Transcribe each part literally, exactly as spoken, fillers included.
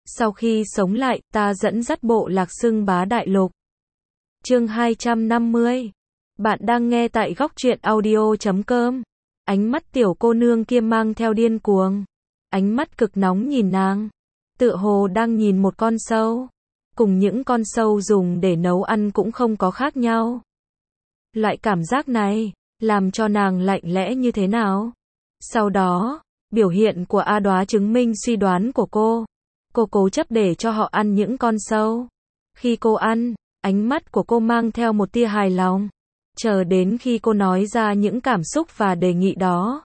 Sau khi sống lại, ta dẫn dắt bộ lạc xưng bá đại lục. Chương hai trăm năm mươi. Bạn đang nghe tại góc truyện audio chấm com. Ánh mắt tiểu cô nương kia mang theo điên cuồng. Ánh mắt cực nóng nhìn nàng. Tựa hồ đang nhìn một con sâu. Cùng những con sâu dùng để nấu ăn cũng không có khác nhau. Loại cảm giác này, làm cho nàng lạnh lẽ như thế nào? Sau đó, biểu hiện của A Đóa chứng minh suy đoán của cô. Cô cố chấp để cho họ ăn những con sâu. Khi cô ăn, ánh mắt của cô mang theo một tia hài lòng. Chờ đến khi cô nói ra những cảm xúc và đề nghị đó.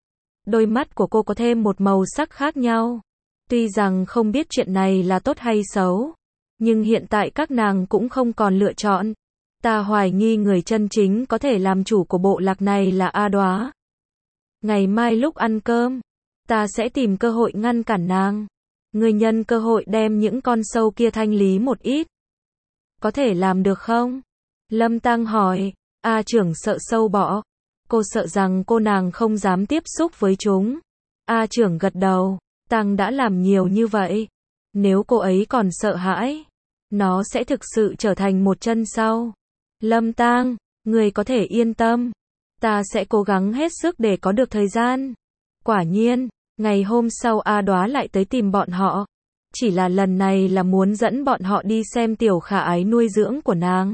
Đôi mắt của cô có thêm một màu sắc khác nhau. Tuy rằng không biết chuyện này là tốt hay xấu. Nhưng hiện tại các nàng cũng không còn lựa chọn. Ta hoài nghi người chân chính có thể làm chủ của bộ lạc này là A Đóa. Ngày mai lúc ăn cơm, ta sẽ tìm cơ hội ngăn cản nàng. Người nhân cơ hội đem những con sâu kia thanh lý một ít. Có thể làm được không? Lâm Tăng hỏi. A trưởng sợ sâu bọ. Cô sợ rằng cô nàng không dám tiếp xúc với chúng. A trưởng gật đầu. Tăng đã làm nhiều như vậy. Nếu cô ấy còn sợ hãi, nó sẽ thực sự trở thành một chân sau. Lâm Tăng, người có thể yên tâm. Ta sẽ cố gắng hết sức để có được thời gian. Quả nhiên, ngày hôm sau A Đóa lại tới tìm bọn họ. Chỉ là lần này là muốn dẫn bọn họ đi xem tiểu khả ái nuôi dưỡng của nàng.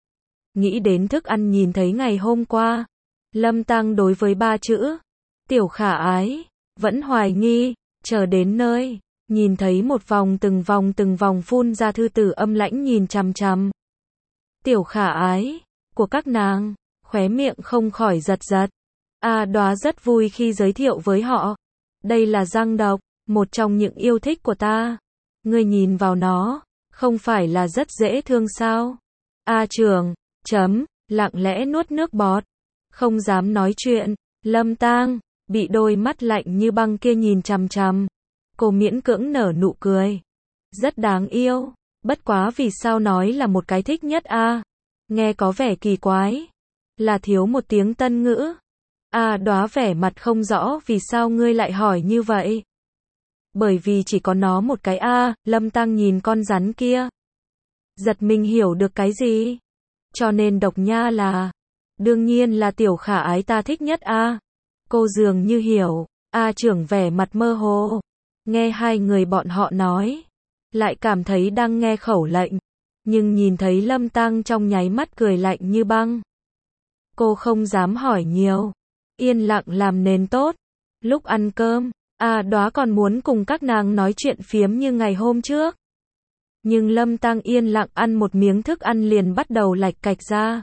Nghĩ đến thức ăn nhìn thấy ngày hôm qua. Lâm Tăng đối với ba chữ tiểu khả ái vẫn hoài nghi. Chờ đến nơi, nhìn thấy một vòng từng vòng từng vòng phun ra thư tử âm lãnh nhìn chằm chằm. Tiểu khả ái của các nàng, khóe miệng không khỏi giật giật. A Đóa rất vui khi giới thiệu với họ. Đây là răng độc, một trong những yêu thích của ta. Ngươi nhìn vào nó, không phải là rất dễ thương sao? A trưởng, chấm, lặng lẽ nuốt nước bọt. Không dám nói chuyện. Lâm Tang, bị đôi mắt lạnh như băng kia nhìn chằm chằm. Cô miễn cưỡng nở nụ cười. Rất đáng yêu. Bất quá vì sao nói là một cái thích nhất a? Nghe có vẻ kỳ quái. Là thiếu một tiếng tân ngữ. A Đóa vẻ mặt không rõ vì sao ngươi lại hỏi như vậy. Bởi vì chỉ có nó một cái a. Lâm Tăng nhìn con rắn kia. Giật mình hiểu được cái gì? Cho nên độc nha là. Đương nhiên là tiểu khả ái ta thích nhất a. Cô dường như hiểu. A trưởng vẻ mặt mơ hồ. Nghe hai người bọn họ nói. Lại cảm thấy đang nghe khẩu lệnh. Nhưng nhìn thấy Lâm Tăng trong nháy mắt cười lạnh như băng. Cô không dám hỏi nhiều. Yên lặng làm nền tốt. Lúc ăn cơm, A Đóa còn muốn cùng các nàng nói chuyện phiếm như ngày hôm trước. Nhưng Lâm Tăng yên lặng ăn một miếng thức ăn liền bắt đầu lạch cạch ra.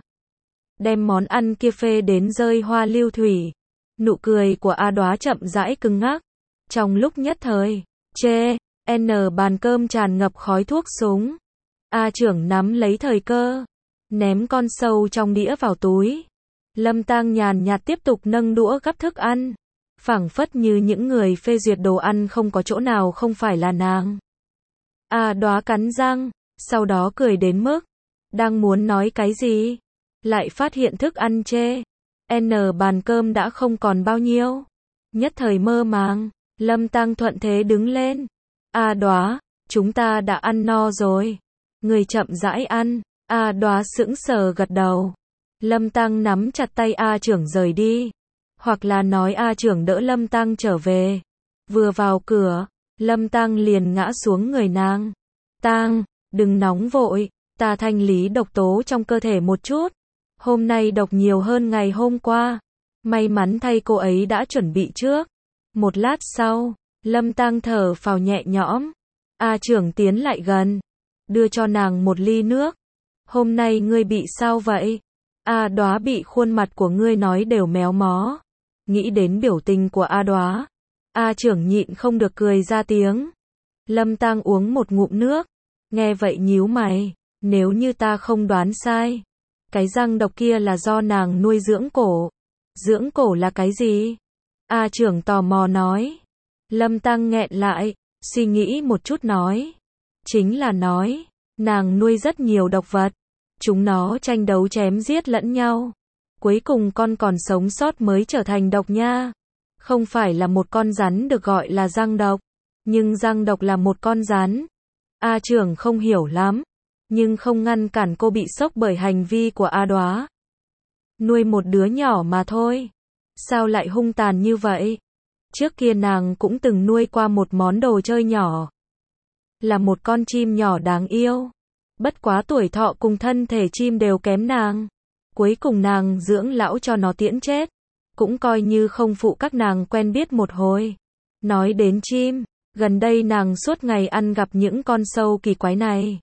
Đem món ăn kia phê đến rơi hoa lưu thủy. Nụ cười của A Đóa chậm rãi cứng ngắc. Trong lúc nhất thời, chê, N bàn cơm tràn ngập khói thuốc súng. A trưởng nắm lấy thời cơ, ném con sâu trong đĩa vào túi. Lâm Tăng nhàn nhạt tiếp tục nâng đũa gắp thức ăn. Phảng phất như những người phê duyệt đồ ăn không có chỗ nào không phải là nàng. A Đóa cắn răng, sau đó cười đến mức đang muốn nói cái gì, lại phát hiện thức ăn chê. N bàn cơm đã không còn bao nhiêu. Nhất thời mơ màng, Lâm Tăng thuận thế đứng lên. A Đóa, chúng ta đã ăn no rồi. Người chậm rãi ăn. A Đóa sững sờ gật đầu. Lâm Tăng nắm chặt tay A trưởng rời đi. Hoặc là nói A trưởng đỡ Lâm Tăng trở về. Vừa vào cửa, Lâm Tăng liền ngã xuống người nàng. Tăng, đừng nóng vội. Ta thanh lý độc tố trong cơ thể một chút. Hôm nay độc nhiều hơn ngày hôm qua. May mắn thay cô ấy đã chuẩn bị trước. Một lát sau, Lâm Tăng thở phào nhẹ nhõm. A trưởng tiến lại gần. Đưa cho nàng một ly nước. Hôm nay ngươi bị sao vậy? A Đóa bị khuôn mặt của ngươi nói đều méo mó. Nghĩ đến biểu tình của A Đóa. A trưởng nhịn không được cười ra tiếng. Lâm Tăng uống một ngụm nước. Nghe vậy nhíu mày. Nếu như ta không đoán sai. Cái răng độc kia là do nàng nuôi dưỡng cổ. Dưỡng cổ là cái gì? A trưởng tò mò nói. Lâm Tăng nghẹn lại. Suy nghĩ một chút nói. Chính là nói. Nàng nuôi rất nhiều độc vật. Chúng nó tranh đấu chém giết lẫn nhau. Cuối cùng con còn sống sót mới trở thành độc nha. Không phải là một con rắn được gọi là răng độc. Nhưng răng độc là một con rắn. A Trưởng không hiểu lắm, nhưng không ngăn cản cô bị sốc bởi hành vi của A Đóa. Nuôi một đứa nhỏ mà thôi, sao lại hung tàn như vậy? Trước kia nàng cũng từng nuôi qua một món đồ chơi nhỏ. Là một con chim nhỏ đáng yêu. Bất quá tuổi thọ cùng thân thể chim đều kém nàng. Cuối cùng nàng dưỡng lão cho nó tiễn chết. Cũng coi như không phụ các nàng quen biết một hồi. Nói đến chim, gần đây nàng suốt ngày ăn gặp những con sâu kỳ quái này.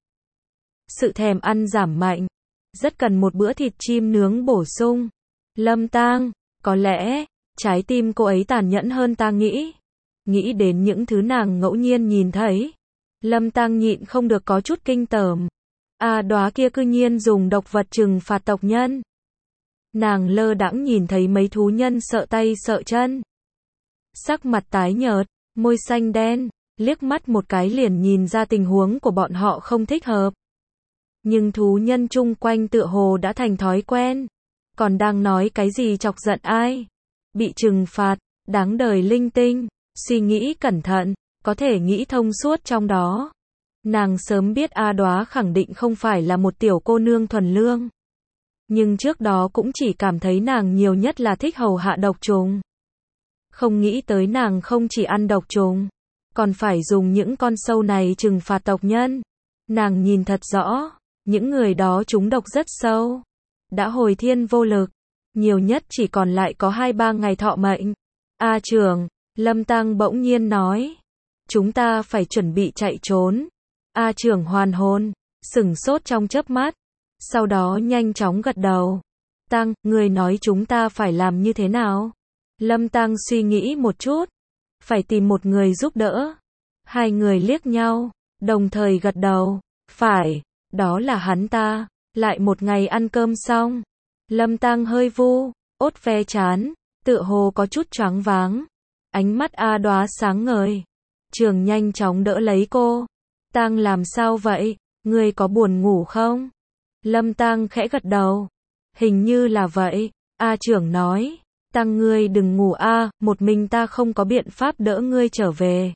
Sự thèm ăn giảm mạnh. Rất cần một bữa thịt chim nướng bổ sung. Lâm Tang, có lẽ, trái tim cô ấy tàn nhẫn hơn ta nghĩ. Nghĩ đến những thứ nàng ngẫu nhiên nhìn thấy. Lâm Tang nhịn không được có chút kinh tởm. A Đóa kia cư nhiên dùng độc vật trừng phạt tộc nhân. Nàng lơ đãng nhìn thấy mấy thú nhân sợ tay sợ chân. Sắc mặt tái nhợt, môi xanh đen, liếc mắt một cái liền nhìn ra tình huống của bọn họ không thích hợp. Nhưng thú nhân chung quanh tựa hồ đã thành thói quen. Còn đang nói cái gì chọc giận ai? Bị trừng phạt, đáng đời linh tinh, suy nghĩ cẩn thận, có thể nghĩ thông suốt trong đó. Nàng sớm biết A Đóa khẳng định không phải là một tiểu cô nương thuần lương. Nhưng trước đó cũng chỉ cảm thấy nàng nhiều nhất là thích hầu hạ độc trùng. Không nghĩ tới nàng không chỉ ăn độc trùng, còn phải dùng những con sâu này trừng phạt tộc nhân. Nàng nhìn thật rõ, những người đó trúng độc rất sâu. Đã hồi thiên vô lực, nhiều nhất chỉ còn lại có hai ba ngày thọ mệnh. A Trưởng, Lâm Tang bỗng nhiên nói. Chúng ta phải chuẩn bị chạy trốn. A Trưởng hoàn hồn, sửng sốt trong chớp mắt. Sau đó nhanh chóng gật đầu. Tang, người nói chúng ta phải làm như thế nào? Lâm Tang suy nghĩ một chút. Phải tìm một người giúp đỡ. Hai người liếc nhau, đồng thời gật đầu. Phải, đó là hắn ta. Lại một ngày ăn cơm xong. Lâm Tang hơi vu, ốt ve chán, tựa hồ có chút choáng váng. Ánh mắt A Đóa sáng ngời. Trường nhanh chóng đỡ lấy cô. Tang làm sao vậy? Ngươi có buồn ngủ không? Lâm Tang khẽ gật đầu. Hình như là vậy. A Trưởng nói. Tang ngươi đừng ngủ a, một mình ta không có biện pháp đỡ ngươi trở về.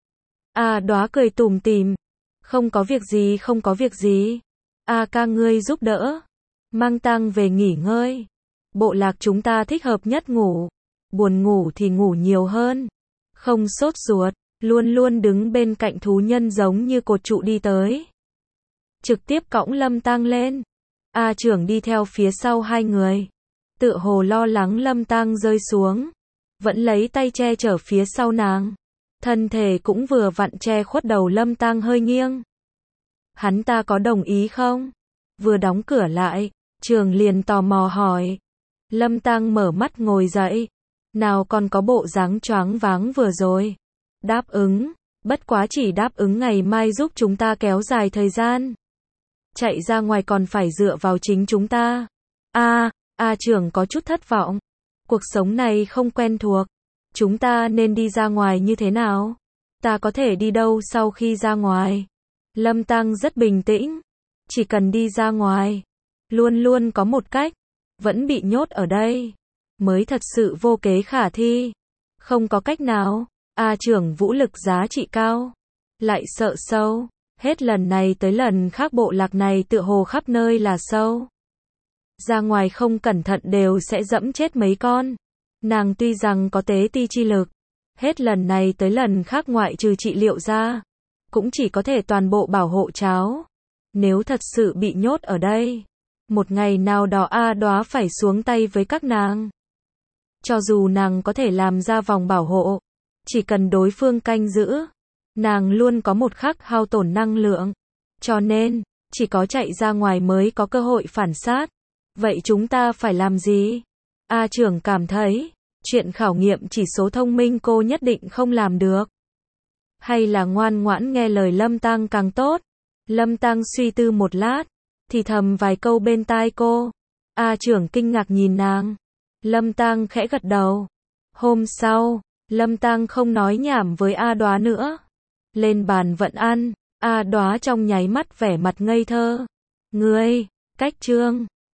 A Đóa cười tủm tỉm. Không có việc gì không có việc gì. A ca ngươi giúp đỡ. Mang Tang về nghỉ ngơi. Bộ lạc chúng ta thích hợp nhất ngủ. Buồn ngủ thì ngủ nhiều hơn. Không sốt ruột. Luôn luôn đứng bên cạnh thú nhân giống như cột trụ đi tới. Trực tiếp cõng Lâm Tang lên. A Trưởng đi theo phía sau hai người. Tựa hồ lo lắng Lâm Tang rơi xuống. Vẫn lấy tay che chở phía sau nàng. Thân thể cũng vừa vặn che khuất đầu Lâm Tang hơi nghiêng. Hắn ta có đồng ý không? Vừa đóng cửa lại, Trường liền tò mò hỏi. Lâm Tang mở mắt ngồi dậy. Nào còn có bộ dáng choáng váng vừa rồi. Đáp ứng, bất quá chỉ đáp ứng ngày mai giúp chúng ta kéo dài thời gian. Chạy ra ngoài còn phải dựa vào chính chúng ta. A, A Trưởng có chút thất vọng. Cuộc sống này không quen thuộc. Chúng ta nên đi ra ngoài như thế nào? Ta có thể đi đâu sau khi ra ngoài? Lâm Tang rất bình tĩnh. Chỉ cần đi ra ngoài. Luôn luôn có một cách. Vẫn bị nhốt ở đây. Mới thật sự vô kế khả thi. Không có cách nào. A Trưởng vũ lực giá trị cao. Lại sợ sâu. Hết lần này tới lần khác bộ lạc này tựa hồ khắp nơi là sâu. Ra ngoài không cẩn thận đều sẽ dẫm chết mấy con. Nàng tuy rằng có tế ti chi lực. Hết lần này tới lần khác ngoại trừ trị liệu ra. Cũng chỉ có thể toàn bộ bảo hộ cháu. Nếu thật sự bị nhốt ở đây. Một ngày nào đó A Đóa phải xuống tay với các nàng. Cho dù nàng có thể làm ra vòng bảo hộ. Chỉ cần đối phương canh giữ. Nàng luôn có một khắc hao tổn năng lượng. Cho nên, chỉ có chạy ra ngoài mới có cơ hội phản sát. Vậy chúng ta phải làm gì? A Trưởng cảm thấy, chuyện khảo nghiệm chỉ số thông minh cô nhất định không làm được. Hay là ngoan ngoãn nghe lời Lâm Tang càng tốt? Lâm Tang suy tư một lát, thì thầm vài câu bên tai cô. A Trưởng kinh ngạc nhìn nàng. Lâm Tang khẽ gật đầu. Hôm sau, Lâm Tang không nói nhảm với A Đóa nữa. Lên bàn vận ăn, A Đóa trong nháy mắt vẻ mặt ngây thơ. Ngươi, cách trương.